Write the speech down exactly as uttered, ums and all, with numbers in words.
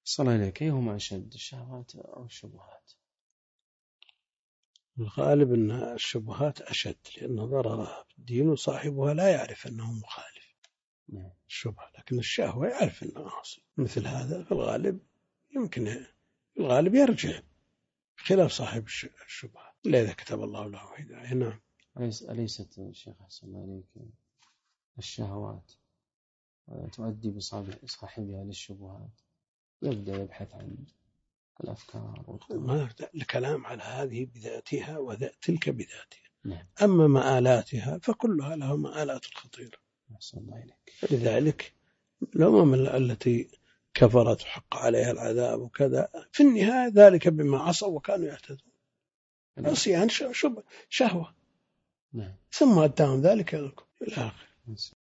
صلى إليك، أيهما أشد، الشهوات أو الشبهات؟ الغالب أن الشبهات أشد، لأن ضررها في الدين وصاحبها لا يعرف أنه مخالف. نعم. الشبهة، لكن الشهوة يعرف أنه عاصي. مثل هذا في الغالب يمكن في الغالب يرجع، خلاف صاحب الشبهة إلا إذا كتب الله له هداية. نعم. أليست الشيخ أحسن الله إليك الشهوات تؤدي بصاحبها للشبهات، يبدأ يبحث عن الأفكار والطرق. ما الكلام على هذه بذاتها وتلك بذاتها. نعم. أما مآلاتها فكلها لها مآلات خطيرة. أحسن الله إليك. لذلك الأمم التي كفرت وحق عليها العذاب وكذا في النهاية ذلك بما عصوا وكانوا يعتدون. عصيان شهوة. نعم. ثم أتاهم ذلك إلى الآخر.